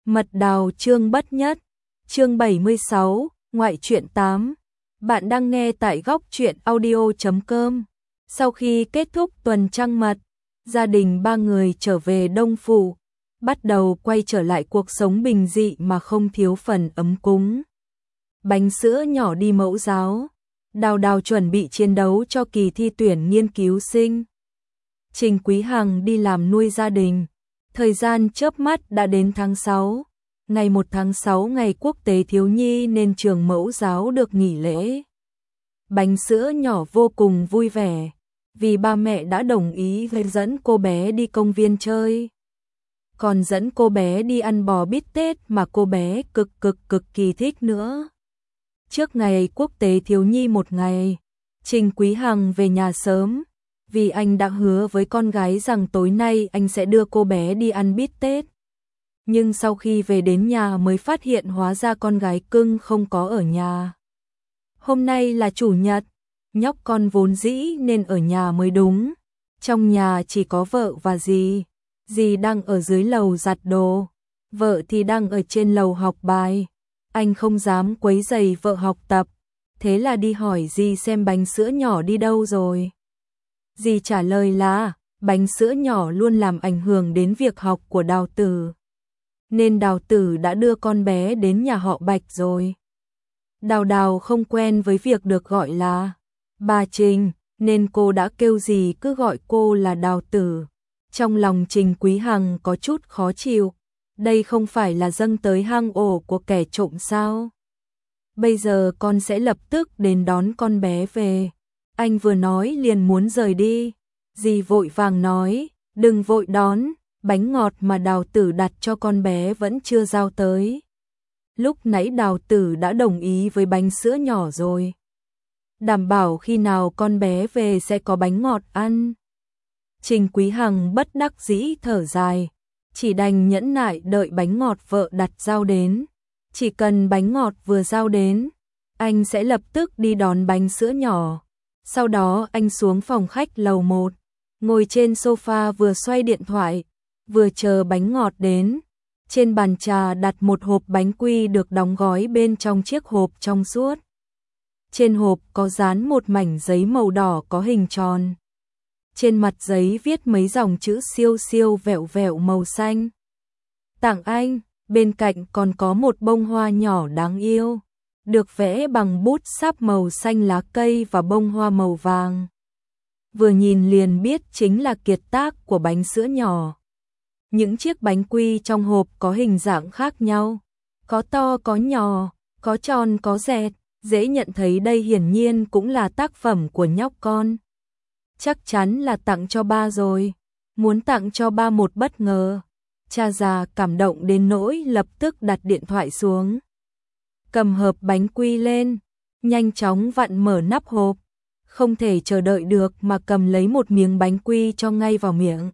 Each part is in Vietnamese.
Mật đào chương bất nhất, chương 76, ngoại truyện 8. Bạn đang nghe tại góc truyện audio.com. Sau khi kết thúc tuần trăng mật, gia đình ba người trở về Đông Phủ, bắt đầu quay trở lại cuộc sống bình dị mà không thiếu phần ấm cúng. Bánh sữa nhỏ đi mẫu giáo, Đào Đào chuẩn bị chiến đấu cho kỳ thi tuyển nghiên cứu sinh. Trình Quý Hằng đi làm nuôi gia đình. Thời gian chớp mắt đã đến tháng 6, ngày 1 tháng 6 ngày quốc tế thiếu nhi nên trường mẫu giáo được nghỉ lễ. Bánh sữa nhỏ vô cùng vui vẻ, vì ba mẹ đã đồng ý dẫn cô bé đi công viên chơi. Còn dẫn cô bé đi ăn bò bít tết mà cô bé cực kỳ thích nữa. Trước ngày quốc tế thiếu nhi một ngày, Trình Quý Hằng về nhà sớm, vì anh đã hứa với con gái rằng tối nay anh sẽ đưa cô bé đi ăn bít tết. Nhưng sau khi về đến nhà mới phát hiện hóa ra con gái cưng không có ở nhà. Hôm nay là chủ nhật, nhóc con vốn dĩ nên ở nhà mới đúng. Trong nhà chỉ có vợ và dì. Dì đang ở dưới lầu giặt đồ, vợ thì đang ở trên lầu học bài. Anh không dám quấy rầy vợ học tập, thế là đi hỏi dì xem bánh sữa nhỏ đi đâu rồi. Dì trả lời là bánh sữa nhỏ luôn làm ảnh hưởng đến việc học của Đào Tử, nên Đào Tử đã đưa con bé đến nhà họ Bạch rồi. Đào Đào không quen với việc được gọi là bà Trình, nên cô đã kêu dì cứ gọi cô là Đào Tử. Trong lòng Trình Quý Hằng có chút khó chịu, đây không phải là dâng tới hang ổ của kẻ trộm sao? Bây giờ con sẽ lập tức đến đón con bé về. Anh vừa nói liền muốn rời đi, dì vội vàng nói, đừng vội đón, bánh ngọt mà Đào Tử đặt cho con bé vẫn chưa giao tới. Lúc nãy Đào Tử đã đồng ý với bánh sữa nhỏ rồi. Đảm bảo khi nào con bé về sẽ có bánh ngọt ăn. Trình Quý Hằng bất đắc dĩ thở dài, chỉ đành nhẫn nại đợi bánh ngọt vợ đặt giao đến. Chỉ cần bánh ngọt vừa giao đến, anh sẽ lập tức đi đón bánh sữa nhỏ. Sau đó anh xuống phòng khách lầu 1, ngồi trên sofa vừa xoay điện thoại, vừa chờ bánh ngọt đến. Trên bàn trà đặt một hộp bánh quy được đóng gói bên trong chiếc hộp trong suốt. Trên hộp có dán một mảnh giấy màu đỏ có hình tròn. Trên mặt giấy viết mấy dòng chữ siêu siêu vẹo vẹo màu xanh. Tặng anh, bên cạnh còn có một bông hoa nhỏ đáng yêu, được vẽ bằng bút sáp màu xanh lá cây và bông hoa màu vàng. Vừa nhìn liền biết chính là kiệt tác của bánh sữa nhỏ. Những chiếc bánh quy trong hộp có hình dạng khác nhau, có to có nhỏ, có tròn có dẹt, dễ nhận thấy đây hiển nhiên cũng là tác phẩm của nhóc con. Chắc chắn là tặng cho ba rồi, muốn tặng cho ba một bất ngờ. Cha già cảm động đến nỗi lập tức đặt điện thoại xuống, cầm hộp bánh quy lên, nhanh chóng vặn mở nắp hộp, không thể chờ đợi được mà cầm lấy một miếng bánh quy cho ngay vào miệng.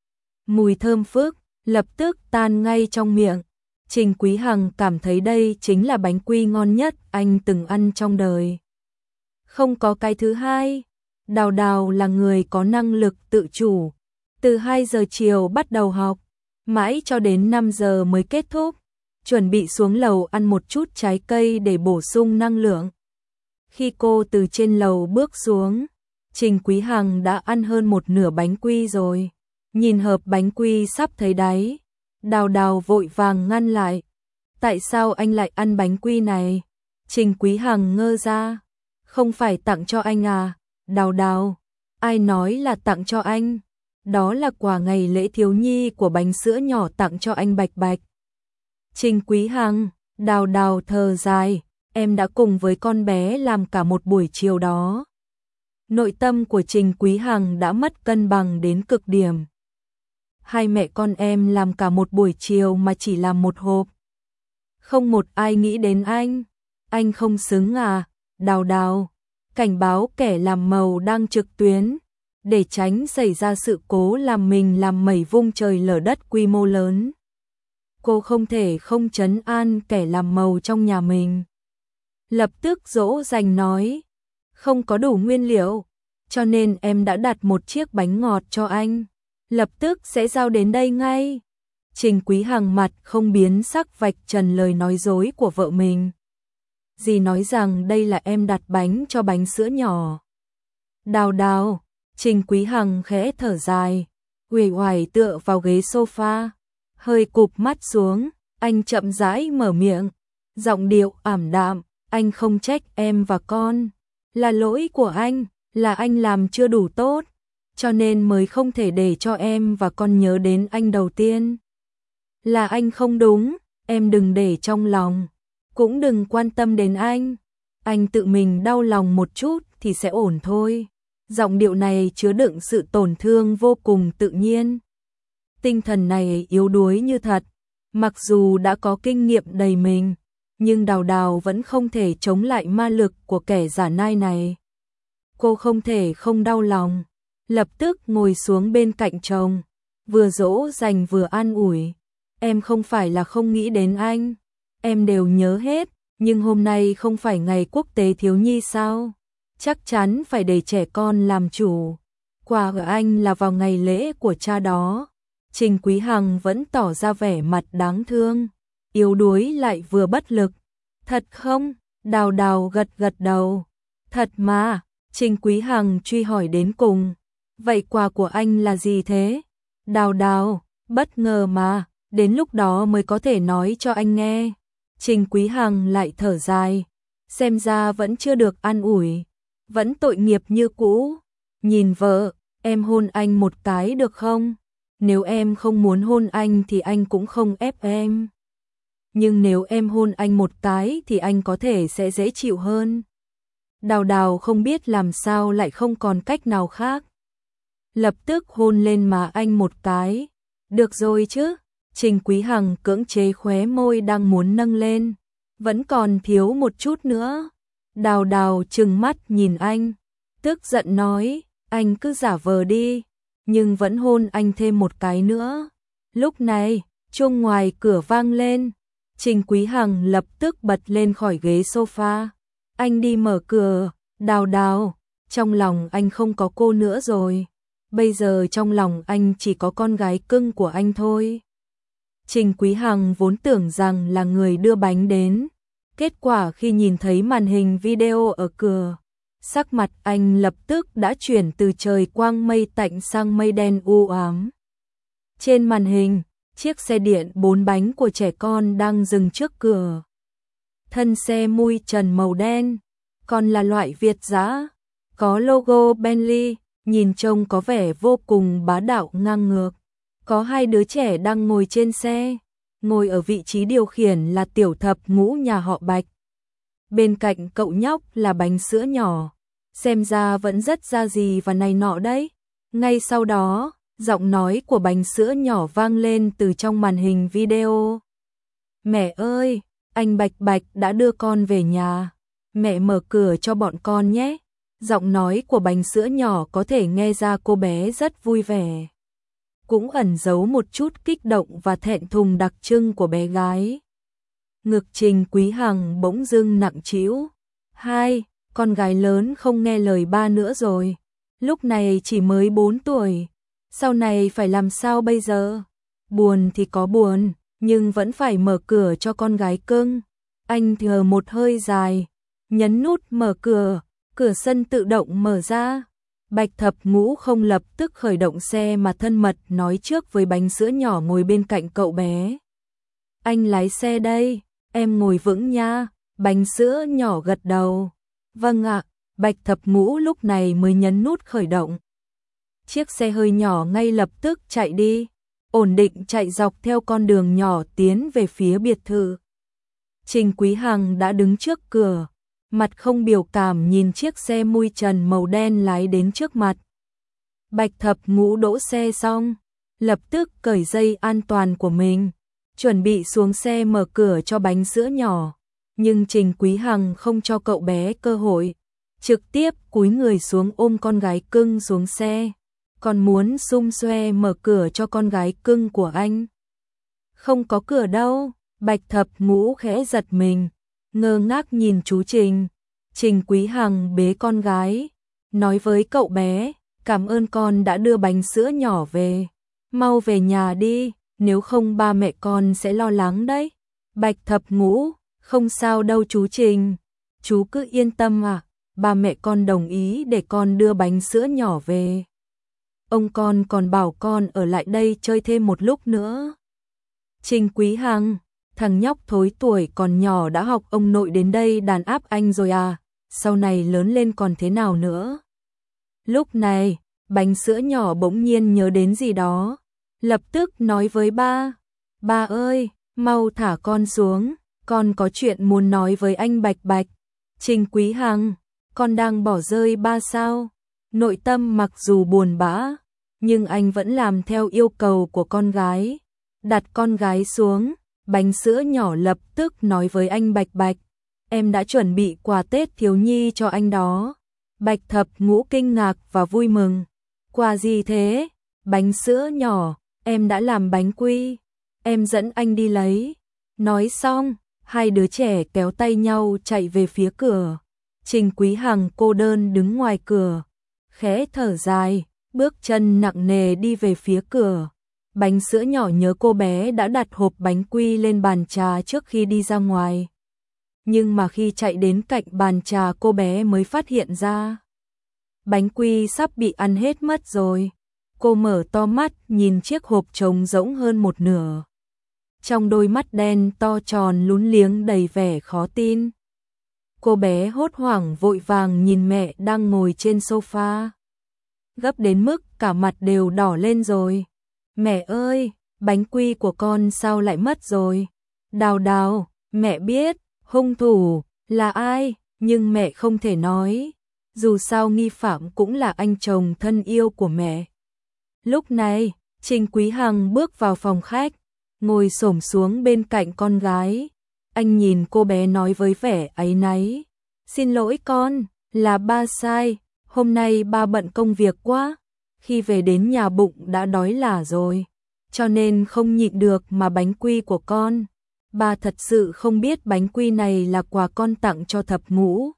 Mùi thơm phức lập tức tan ngay trong miệng. Trình Quý Hằng cảm thấy đây chính là bánh quy ngon nhất anh từng ăn trong đời. Không có cái thứ hai. Đào Đào là người có năng lực tự chủ. Từ 2 giờ chiều bắt đầu học, mãi cho đến 5 giờ mới kết thúc. Chuẩn bị xuống lầu ăn một chút trái cây để bổ sung năng lượng. Khi cô từ trên lầu bước xuống, Trình Quý Hằng đã ăn hơn một nửa bánh quy rồi. Nhìn hộp bánh quy sắp thấy đáy, Đào Đào vội vàng ngăn lại. Tại sao anh lại ăn bánh quy này? Trình Quý Hằng ngơ ra. Không phải tặng cho anh à? Đào Đào, ai nói là tặng cho anh? Đó là quà ngày lễ thiếu nhi của bánh sữa nhỏ tặng cho anh Bạch Bạch. Trình Quý Hằng, Đào Đào thở dài, em đã cùng với con bé làm cả một buổi chiều đó. Nội tâm của Trình Quý Hằng đã mất cân bằng đến cực điểm. Hai mẹ con em làm cả một buổi chiều mà chỉ làm một hộp. Không một ai nghĩ đến anh không xứng à? Đào Đào, cảnh báo kẻ làm màu đang trực tuyến, để tránh xảy ra sự cố làm mình làm mẩy vung trời lở đất quy mô lớn. Cô không thể không trấn an kẻ làm màu trong nhà mình. Lập tức dỗ dành nói, không có đủ nguyên liệu, cho nên em đã đặt một chiếc bánh ngọt cho anh, lập tức sẽ giao đến đây ngay. Trình Quý Hằng mặt không biến sắc vạch trần lời nói dối của vợ mình. Dì nói rằng đây là em đặt bánh cho bánh sữa nhỏ. Đào đào, Trình Quý Hằng khẽ thở dài, uể oải tựa vào ghế sofa, hơi cụp mắt xuống, anh chậm rãi mở miệng, giọng điệu ảm đạm, anh không trách em và con, là lỗi của anh, là anh làm chưa đủ tốt, cho nên mới không thể để cho em và con nhớ đến anh đầu tiên. Là anh không đúng, em đừng để trong lòng, cũng đừng quan tâm đến anh tự mình đau lòng một chút thì sẽ ổn thôi. Giọng điệu này chứa đựng sự tổn thương vô cùng tự nhiên. Tinh thần này yếu đuối như thật, mặc dù đã có kinh nghiệm đầy mình, nhưng Đào Đào vẫn không thể chống lại ma lực của kẻ giả nai này. Cô không thể không đau lòng, lập tức ngồi xuống bên cạnh chồng, vừa dỗ dành vừa an ủi. Em không phải là không nghĩ đến anh, em đều nhớ hết, nhưng hôm nay không phải ngày quốc tế thiếu nhi sao? Chắc chắn phải để trẻ con làm chủ. Quà của anh là vào ngày lễ của cha đó. Trình Quý Hằng vẫn tỏ ra vẻ mặt đáng thương, yếu đuối lại vừa bất lực. Thật không? Đào Đào gật gật đầu. Thật mà, Trình Quý Hằng truy hỏi đến cùng. Vậy quà của anh là gì thế? Đào Đào, bất ngờ mà, đến lúc đó mới có thể nói cho anh nghe. Trình Quý Hằng lại thở dài, xem ra vẫn chưa được an ủi, vẫn tội nghiệp như cũ. Nhìn vợ, em hôn anh một cái được không? Nếu em không muốn hôn anh thì anh cũng không ép em. Nhưng nếu em hôn anh một cái thì anh có thể sẽ dễ chịu hơn. Đào Đào không biết làm sao lại không còn cách nào khác. Lập tức hôn lên má anh một cái. Được rồi chứ? Trình Quý Hằng cưỡng chế khóe môi đang muốn nâng lên. Vẫn còn thiếu một chút nữa. Đào Đào trừng mắt nhìn anh, tức giận nói, anh cứ giả vờ đi, nhưng vẫn hôn anh thêm một cái nữa. Lúc này, chuông ngoài cửa vang lên, Trình Quý Hằng lập tức bật lên khỏi ghế sofa. Anh đi mở cửa. Đào Đào, trong lòng anh không có cô nữa rồi. Bây giờ trong lòng anh chỉ có con gái cưng của anh thôi. Trình Quý Hằng vốn tưởng rằng là người đưa bánh đến. Kết quả khi nhìn thấy màn hình video ở cửa, sắc mặt anh lập tức đã chuyển từ trời quang mây tạnh sang mây đen u ám. Trên màn hình, chiếc xe điện 4 bánh của trẻ con đang dừng trước cửa. Thân xe mui trần màu đen, còn là loại Việt dã, có logo Bentley, nhìn trông có vẻ vô cùng bá đạo ngang ngược. Có 2 đứa trẻ đang ngồi trên xe, ngồi ở vị trí điều khiển là tiểu thập ngũ nhà họ Bạch. Bên cạnh cậu nhóc là bánh sữa nhỏ, xem ra vẫn rất ra gì và này nọ đấy. Ngay sau đó, giọng nói của bánh sữa nhỏ vang lên từ trong màn hình video. Mẹ ơi, anh Bạch Bạch đã đưa con về nhà, mẹ mở cửa cho bọn con nhé. Giọng nói của bánh sữa nhỏ có thể nghe ra cô bé rất vui vẻ, cũng ẩn giấu một chút kích động và thẹn thùng đặc trưng của bé gái. Ngực Trình Quý Hằng bỗng dưng nặng trĩu. Con gái lớn không nghe lời ba nữa rồi. Lúc này chỉ mới 4 tuổi. Sau này phải làm sao bây giờ? Buồn thì có buồn, nhưng vẫn phải mở cửa cho con gái cưng. Anh thở một hơi dài, nhấn nút mở cửa, cửa sân tự động mở ra. Bạch Thập Ngũ không lập tức khởi động xe mà thân mật nói trước với bánh sữa nhỏ ngồi bên cạnh cậu bé. Anh lái xe đây, em ngồi vững nha. Bánh sữa nhỏ gật đầu. Vâng ạ. Bạch Thập Ngũ lúc này mới nhấn nút khởi động. Chiếc xe hơi nhỏ ngay lập tức chạy đi, ổn định chạy dọc theo con đường nhỏ tiến về phía biệt thự. Trình Quý Hằng đã đứng trước cửa, mặt không biểu cảm nhìn chiếc xe mui trần màu đen lái đến trước mặt. Bạch Thập Ngũ đỗ xe xong, lập tức cởi dây an toàn của mình, chuẩn bị xuống xe mở cửa cho bánh sữa nhỏ. Nhưng Trình Quý Hằng không cho cậu bé cơ hội, trực tiếp cúi người xuống ôm con gái cưng xuống xe, còn muốn xum xoe mở cửa cho con gái cưng của anh. Không có cửa đâu. Bạch Thập Ngũ khẽ giật mình, ngơ ngác nhìn chú Trình. Trình Quý Hằng bế con gái, nói với cậu bé, cảm ơn con đã đưa bánh sữa nhỏ về, mau về nhà đi, nếu không ba mẹ con sẽ lo lắng đấy. Bạch Thập Ngũ, không sao đâu chú Trình, chú cứ yên tâm à, ba mẹ con đồng ý để con đưa bánh sữa nhỏ về. Ông con còn bảo con ở lại đây chơi thêm một lúc nữa. Trình Quý Hằng, thằng nhóc thối tuổi còn nhỏ đã học ông nội đến đây đàn áp anh rồi à, sau này lớn lên còn thế nào nữa. Lúc này, bánh sữa nhỏ bỗng nhiên nhớ đến gì đó, lập tức nói với ba, ba ơi, mau thả con xuống, con có chuyện muốn nói với anh Bạch Bạch. Trình Quý Hằng, con đang bỏ rơi ba sao? Nội tâm mặc dù buồn bã, nhưng anh vẫn làm theo yêu cầu của con gái. Đặt con gái xuống, bánh sữa nhỏ lập tức nói với anh Bạch Bạch, em đã chuẩn bị quà Tết thiếu nhi cho anh đó. Bạch Thập Ngũ kinh ngạc và vui mừng. Quà gì thế? Bánh sữa nhỏ, em đã làm bánh quy, em dẫn anh đi lấy. Nói xong, hai đứa trẻ kéo tay nhau chạy về phía cửa. Trình Quý Hằng cô đơn đứng ngoài cửa, khẽ thở dài, bước chân nặng nề đi về phía cửa. Bánh sữa nhỏ nhớ cô bé đã đặt hộp bánh quy lên bàn trà trước khi đi ra ngoài. Nhưng mà khi chạy đến cạnh bàn trà cô bé mới phát hiện ra bánh quy sắp bị ăn hết mất rồi. Cô mở to mắt nhìn chiếc hộp trống rỗng hơn một nửa. Trong đôi mắt đen to tròn lún liếng đầy vẻ khó tin. Cô bé hốt hoảng vội vàng nhìn mẹ đang ngồi trên sofa, gấp đến mức cả mặt đều đỏ lên rồi. Mẹ ơi, bánh quy của con sao lại mất rồi? Đào Đào, mẹ biết hung thủ là ai, nhưng mẹ không thể nói. Dù sao nghi phạm cũng là anh chồng thân yêu của mẹ. Lúc này, Trình Quý Hằng bước vào phòng khách, ngồi xổm xuống bên cạnh con gái. Anh nhìn cô bé nói với vẻ áy náy, xin lỗi con, là ba sai, hôm nay ba bận công việc quá. Khi về đến nhà bụng đã đói lả rồi, cho nên không nhịn được mà bánh quy của con. Ba thật sự không biết bánh quy này là quà con tặng cho Thập Ngũ.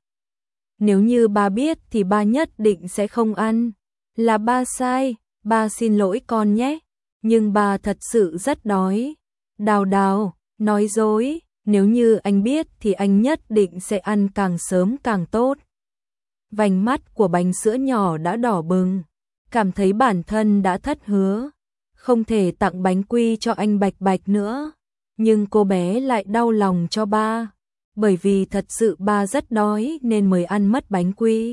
Nếu như ba biết thì ba nhất định sẽ không ăn. Là ba sai, ba xin lỗi con nhé. Nhưng ba thật sự rất đói. Đào Đào, nói dối, nếu như anh biết thì anh nhất định sẽ ăn càng sớm càng tốt. Vành mắt của bánh sữa nhỏ đã đỏ bừng, cảm thấy bản thân đã thất hứa, không thể tặng bánh quy cho anh Bạch Bạch nữa. Nhưng cô bé lại đau lòng cho ba, bởi vì thật sự ba rất đói nên mới ăn mất bánh quy.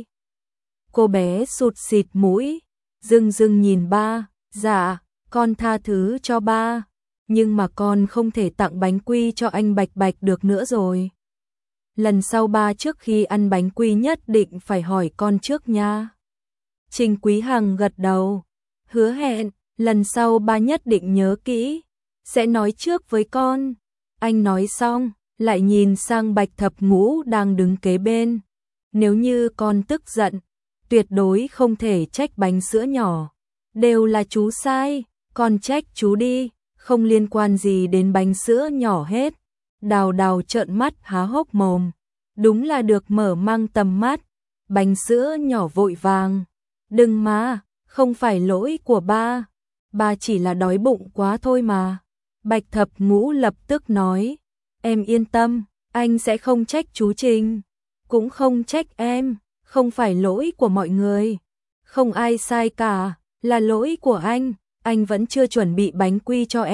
Cô bé sụt sịt mũi, rưng rưng nhìn ba, dạ, con tha thứ cho ba, nhưng mà con không thể tặng bánh quy cho anh Bạch Bạch được nữa rồi. Lần sau ba trước khi ăn bánh quy nhất định phải hỏi con trước nha. Trình Quý Hằng gật đầu, hứa hẹn, lần sau ba nhất định nhớ kỹ, sẽ nói trước với con. Anh nói xong, lại nhìn sang Bạch Thập Ngũ đang đứng kế bên. Nếu như con tức giận, tuyệt đối không thể trách bánh sữa nhỏ. Đều là chú sai, con trách chú đi, không liên quan gì đến bánh sữa nhỏ hết. Đào Đào trợn mắt há hốc mồm, đúng là được mở mang tầm mắt. Bánh sữa nhỏ vội vàng, đừng mà, không phải lỗi của ba, ba chỉ là đói bụng quá thôi mà. Bạch Thập Ngũ lập tức nói, em yên tâm, anh sẽ không trách chú Trình, cũng không trách em, không phải lỗi của mọi người, không ai sai cả, là lỗi của anh vẫn chưa chuẩn bị bánh quy cho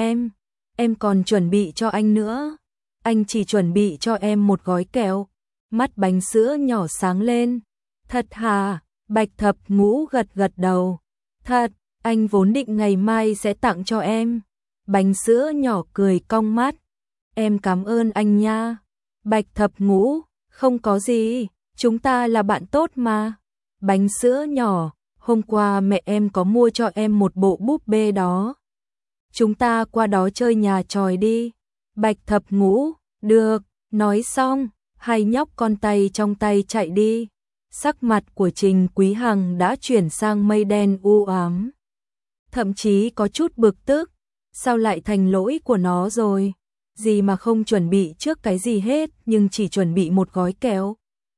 em còn chuẩn bị cho anh nữa, anh chỉ chuẩn bị cho em một gói kẹo. Mắt bánh sữa nhỏ sáng lên, thật hả? Bạch Thập Ngũ gật gật đầu, thật, anh vốn định ngày mai sẽ tặng cho em. Bánh sữa nhỏ cười cong mắt, em cảm ơn anh nha. Bạch Thập Ngũ, không có gì, chúng ta là bạn tốt mà. Bánh sữa nhỏ, hôm qua mẹ em có mua cho em một bộ búp bê đó. Chúng ta qua đó chơi nhà tròi đi. Bạch Thập Ngũ, được, nói xong, hai nhóc con tay trong tay chạy đi. Sắc mặt của Trình Quý Hằng đã chuyển sang mây đen u ám. Thậm chí có chút bực tức, sao lại thành lỗi của nó rồi? Gì mà không chuẩn bị trước cái gì hết, nhưng chỉ chuẩn bị một gói kẹo.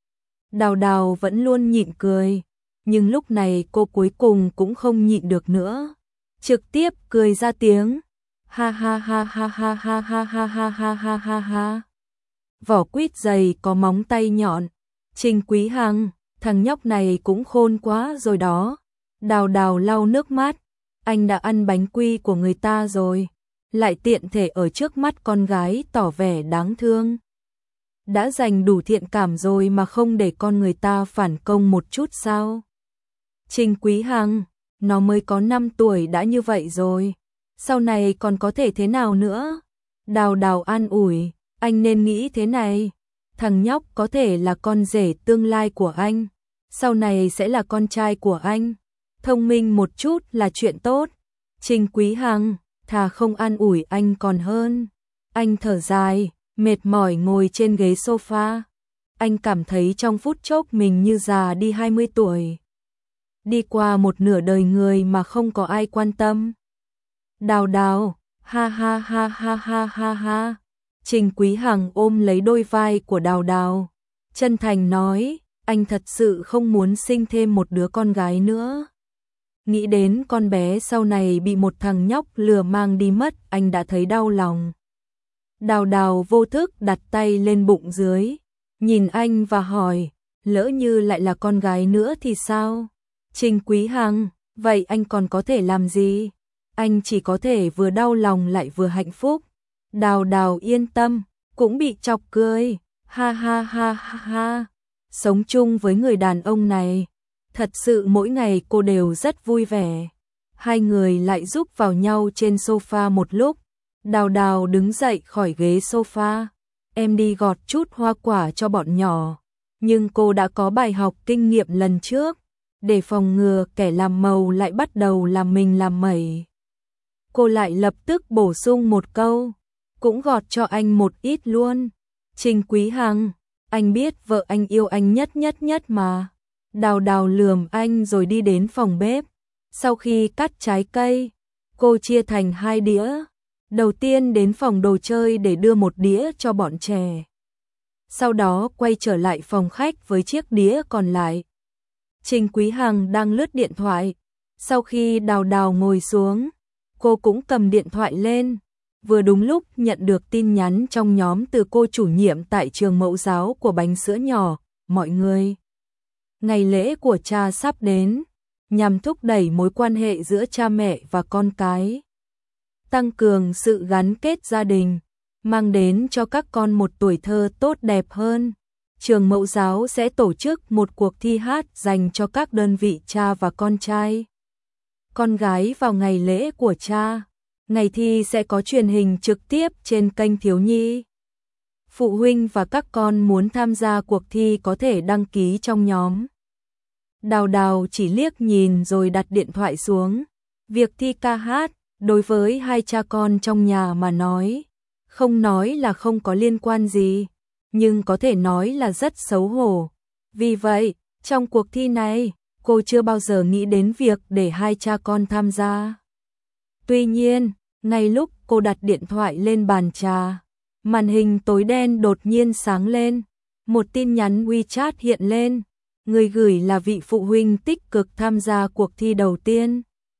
Đào Đào vẫn luôn nhịn cười, nhưng lúc này cô cuối cùng cũng không nhịn được nữa, trực tiếp cười ra tiếng. Ha ha ha ha ha ha ha ha ha ha ha ha ha. Vỏ quýt dày có móng tay nhọn. Trình Quý Hằng, thằng nhóc này cũng khôn quá rồi đó. Đào Đào lau nước mắt, anh đã ăn bánh quy của người ta rồi, lại tiện thể ở trước mắt con gái tỏ vẻ đáng thương. Đã dành đủ thiện cảm rồi mà không để con người ta phản công một chút sao? Trình Quý Hằng, nó mới có 5 tuổi đã như vậy rồi, sau này còn có thể thế nào nữa? Đào Đào an ủi, anh nên nghĩ thế này, thằng nhóc có thể là con rể tương lai của anh, sau này sẽ là con trai của anh, thông minh một chút là chuyện tốt. Trình Quý Hằng, thà không an ủi anh còn hơn. Anh thở dài, mệt mỏi ngồi trên ghế sofa. Anh cảm thấy trong phút chốc mình như già đi 20 tuổi. Đi qua một nửa đời người mà không có ai quan tâm. Đào Đào, ha ha ha ha ha ha ha. Trình Quý Hằng ôm lấy đôi vai của Đào Đào, chân thành nói, anh thật sự không muốn sinh thêm một đứa con gái nữa. Nghĩ đến con bé sau này bị một thằng nhóc lừa mang đi mất, anh đã thấy đau lòng. Đào Đào vô thức đặt tay lên bụng dưới, nhìn anh và hỏi, lỡ như lại là con gái nữa thì sao? Trình Quý Hằng, vậy anh còn có thể làm gì? Anh chỉ có thể vừa đau lòng lại vừa hạnh phúc. Đào Đào yên tâm, cũng bị chọc cười, ha ha ha ha ha. Sống chung với người đàn ông này, thật sự mỗi ngày cô đều rất vui vẻ. Hai người lại giúp vào nhau trên sofa một lúc. Đào Đào đứng dậy khỏi ghế sofa. Em đi gọt chút hoa quả cho bọn nhỏ. Nhưng cô đã có bài học kinh nghiệm lần trước. Để phòng ngừa kẻ làm màu lại bắt đầu làm mình làm mẩy. Cô lại lập tức bổ sung một câu. Cũng gọt cho anh một ít luôn. Trình Quý Hằng, anh biết vợ anh yêu anh nhất nhất nhất mà. Đào Đào lườm anh rồi đi đến phòng bếp. Sau khi cắt trái cây, cô chia thành 2 đĩa. Đầu tiên đến phòng đồ chơi để đưa một đĩa cho bọn trẻ. Sau đó quay trở lại phòng khách với chiếc đĩa còn lại. Trình Quý Hằng đang lướt điện thoại. Sau khi Đào Đào ngồi xuống, cô cũng cầm điện thoại lên. Vừa đúng lúc nhận được tin nhắn trong nhóm từ cô chủ nhiệm tại trường mẫu giáo của bánh sữa nhỏ. Mọi người, ngày lễ của cha sắp đến, nhằm thúc đẩy mối quan hệ giữa cha mẹ và con cái, tăng cường sự gắn kết gia đình, mang đến cho các con một tuổi thơ tốt đẹp hơn. Trường mẫu giáo sẽ tổ chức một cuộc thi hát dành cho các đơn vị cha và con trai, con gái vào ngày lễ của cha. Ngày thi sẽ có truyền hình trực tiếp trên kênh Thiếu Nhi. Phụ huynh và các con muốn tham gia cuộc thi có thể đăng ký trong nhóm. Đào Đào chỉ liếc nhìn rồi đặt điện thoại xuống. Việc thi ca hát, đối với hai cha con trong nhà mà nói, không nói là không có liên quan gì, nhưng có thể nói là rất xấu hổ. Vì vậy, trong cuộc thi này, cô chưa bao giờ nghĩ đến việc để hai cha con tham gia. Tuy nhiên, ngay lúc cô đặt điện thoại lên bàn trà, màn hình tối đen đột nhiên sáng lên. Một tin nhắn WeChat hiện lên. Người gửi là vị phụ huynh tích cực tham gia cuộc thi đầu tiên.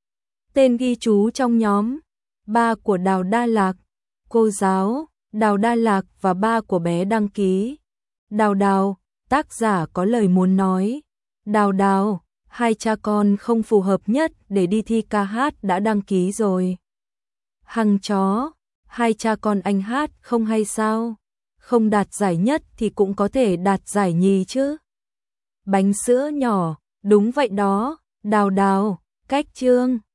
Tên ghi chú trong nhóm, ba của Đào Đa Lạc, cô giáo, Đào Đa Lạc và ba của bé đăng ký. Đào Đào, tác giả có lời muốn nói. Đào Đào, hai cha con không phù hợp nhất để đi thi ca hát đã đăng ký rồi. Hằng chó, hai cha con anh hát không hay sao? Không đạt giải nhất thì cũng có thể đạt giải nhì chứ. Bánh sữa nhỏ, đúng vậy đó. Đào Đào, cách chương.